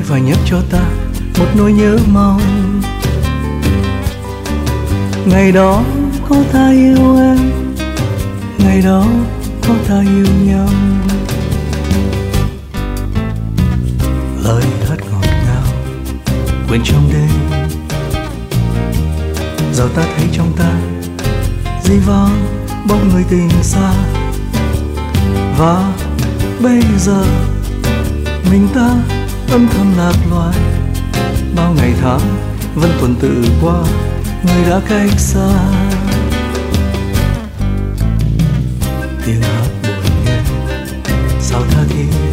và nhắc cho ta một nỗi nhớ mong. Ngày đó có ta yêu em, ngày đó có ta yêu nhau. Lời hát ngọt ngào quên trong đêm, giờ ta thấy trong ta dĩ vãng bóng người tình xa. Và bây giờ mình ta âm thầm lạc loài, bao ngày tháng vẫn tuần tự qua, người đã cách xa. Tiếng hát buồn nghe sao tha thiết,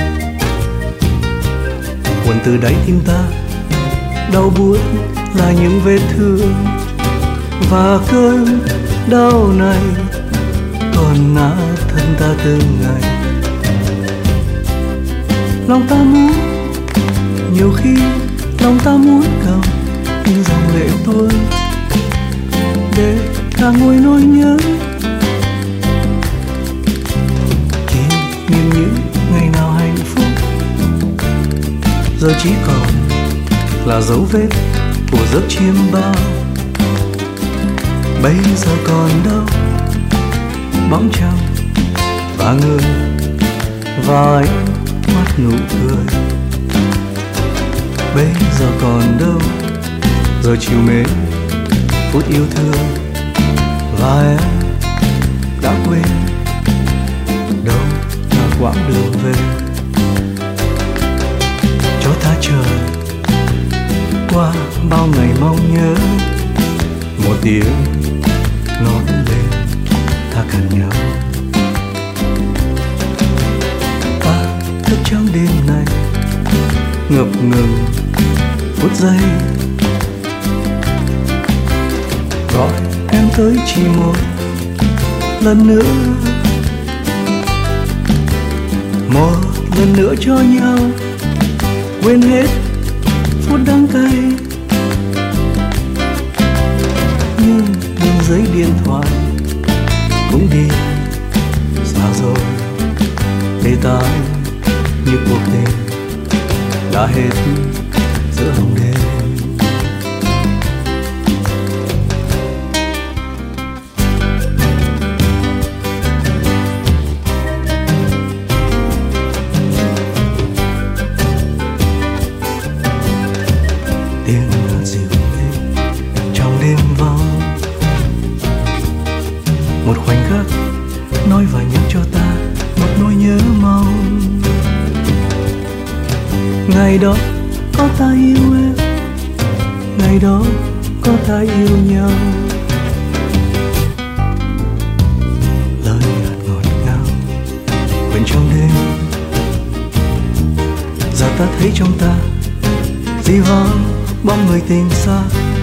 cuồn từ đáy tim ta, đau buốt là những vết thương. Và cơn đau này còn nát thân ta từng ngày. Lòng ta muốn, nhiều khi lòng ta muốn cầm những dòng lệ tuôn để ta nguôi nỗi nhớ, kỷ niệm những ngày nào hạnh phúc giờ chỉ còn là dấu vết của giấc chiêm bao. Bây giờ còn đâu bóng trăng và người và ánh mắt nụ cười. Bây giờ còn đâu giờ chiều mến phút yêu thương, và em đã quên đâu là quãng đường về. Cho ta chờ qua bao ngày mong nhớ, một tiếng nói lên ta cần nhau. Ta thức trong đêm này ngập ngừng phút giây, gọi em tới chỉ một lần nữa, một lần nữa cho nhau quên hết phút đắng cay. Nhưng đường dây điện thoại cũng đi xa rồi, để ta như cuộc tình đã hết giữa hồng đêm. Tiếng hát dịu êm trong đêm vắng, một khoảnh khắc nói và nhắc cho ta một nỗi nhớ mong. Ngày đó có ta yêu em, ngày đó có ta yêu nhau. Lời hát ngọt ngào quên trong đêm, giờ ta thấy trong ta dĩ vãng bóng người tình xa.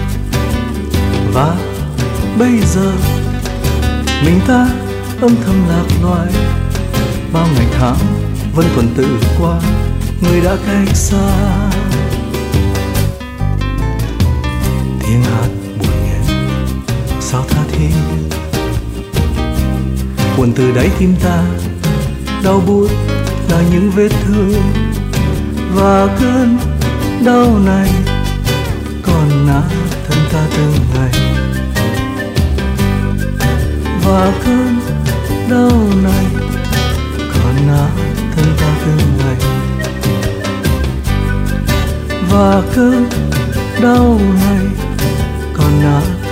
Và bây giờ mình ta âm thầm lạc loài, bao ngày tháng vẫn còn tự qua, người đã cách xa. Tiếng hát buồn nghe sao tha thiết, cuồn từ đáy tim ta, đau buốt là những vết thương. Và cơn đau này còn nát thân ta từng ngày. Và cơn đau này còn nát thân ta từng ngày. Và cơn đau này còn nát